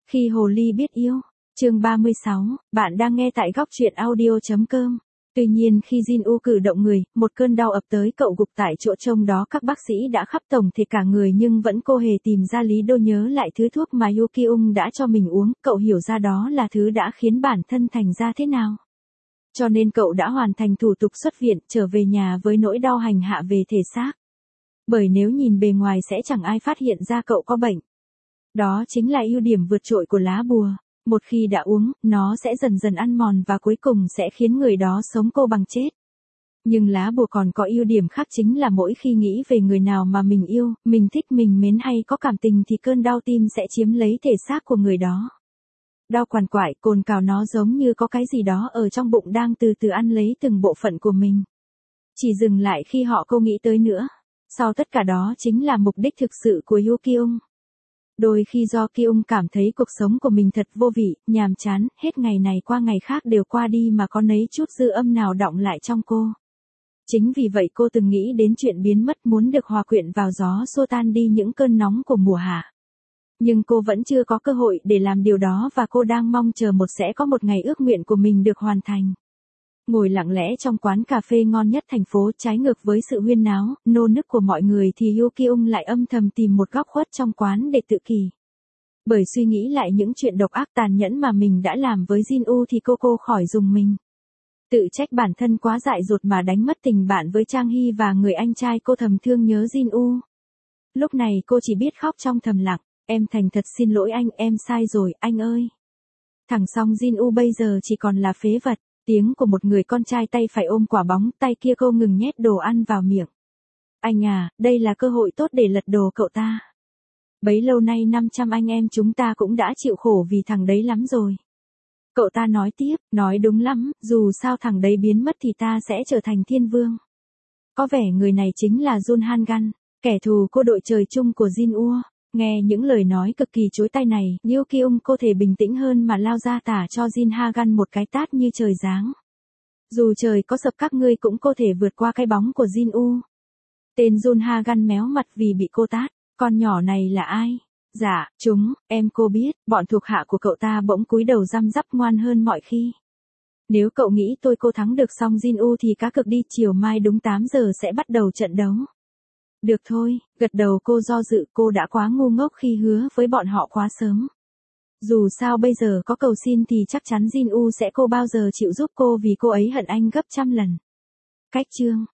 Khi hồ ly biết yêu, chương 36, bạn đang nghe tại góc truyện audio.com. Tuy nhiên khi Jin-woo cử động người, một cơn đau ập tới cậu gục tại chỗ, trông đó các bác sĩ đã khắp tổng thể cả người nhưng vẫn cô hề tìm ra lý do nhớ lại thứ thuốc mà Yoo Ki-ung đã cho mình uống, cậu hiểu ra đó là thứ đã khiến bản thân thành ra thế nào. Cho nên cậu đã hoàn thành thủ tục xuất viện, trở về nhà với nỗi đau hành hạ về thể xác. Bởi nếu nhìn bề ngoài sẽ chẳng ai phát hiện ra cậu có bệnh. Đó chính là ưu điểm vượt trội của lá bùa. Một khi đã uống, nó sẽ dần dần ăn mòn và cuối cùng sẽ khiến người đó sống cô bằng chết. Nhưng lá bùa còn có ưu điểm khác, chính là mỗi khi nghĩ về người nào mà mình yêu, mình thích, mình mến hay có cảm tình thì cơn đau tim sẽ chiếm lấy thể xác của người đó. Đau quằn quại, cồn cào, nó giống như có cái gì đó ở trong bụng đang từ từ ăn lấy từng bộ phận của mình. Chỉ dừng lại khi họ không nghĩ tới nữa. Sau tất cả đó chính là mục đích thực sự của Yoo Ki-ung. Đôi khi do Ki-ung cảm thấy cuộc sống của mình thật vô vị, nhàm chán, hết ngày này qua ngày khác đều qua đi mà có nấy chút dư âm nào đọng lại trong cô. Chính vì vậy cô từng nghĩ đến chuyện biến mất, muốn được hòa quyện vào gió xua tan đi những cơn nóng của mùa hạ. Nhưng cô vẫn chưa có cơ hội để làm điều đó và cô đang mong chờ sẽ có một ngày ước nguyện của mình được hoàn thành. Ngồi lặng lẽ trong quán cà phê ngon nhất thành phố, trái ngược với sự huyên náo, nô nức của mọi người thì Yoo Ki-ung lại âm thầm tìm một góc khuất trong quán để tự kỷ. Bởi suy nghĩ lại những chuyện độc ác tàn nhẫn mà mình đã làm với Jin-woo thì cô khỏi rùng mình. Tự trách bản thân quá dại dột mà đánh mất tình bạn với Trang Hy và người anh trai cô thầm thương nhớ Jin-woo. Lúc này cô chỉ biết khóc trong thầm lặng, em thành thật xin lỗi anh, em sai rồi, anh ơi. Thằng Song Jin-woo bây giờ chỉ còn là phế vật. Tiếng của một người con trai tay phải ôm quả bóng, tay kia cô ngừng nhét đồ ăn vào miệng. Anh à, đây là cơ hội tốt để lật đổ cậu ta. Bấy lâu nay 500 anh em chúng ta cũng đã chịu khổ vì thằng đấy lắm rồi. Cậu ta nói tiếp, nói đúng lắm, dù sao thằng đấy biến mất thì ta sẽ trở thành thiên vương. Có vẻ người này chính là Jun Han-gan, kẻ thù cô đội trời chung của Jin-woo. Nghe những lời nói cực kỳ chối tai này, Yoo Ki-ung cô thể bình tĩnh hơn mà lao ra tả cho Jin Ha-gan một cái tát như trời giáng. Dù trời có sập các ngươi cũng có thể vượt qua cái bóng của Jin-woo. Tên Jun Ha-gan méo mặt vì bị cô tát. Con nhỏ này là ai? Dạ, em cô biết. Bọn thuộc hạ của cậu ta bỗng cúi đầu răm rắp ngoan hơn mọi khi. Nếu cậu nghĩ cô thắng được Song Jin-woo thì cá cược đi, chiều mai đúng 8 giờ sẽ bắt đầu trận đấu. Được thôi, gật đầu cô do dự, cô đã quá ngu ngốc khi hứa với bọn họ quá sớm. Dù sao bây giờ có cầu xin thì chắc chắn Jin-woo sẽ cô bao giờ chịu giúp cô vì cô ấy hận anh gấp trăm lần. Cách chương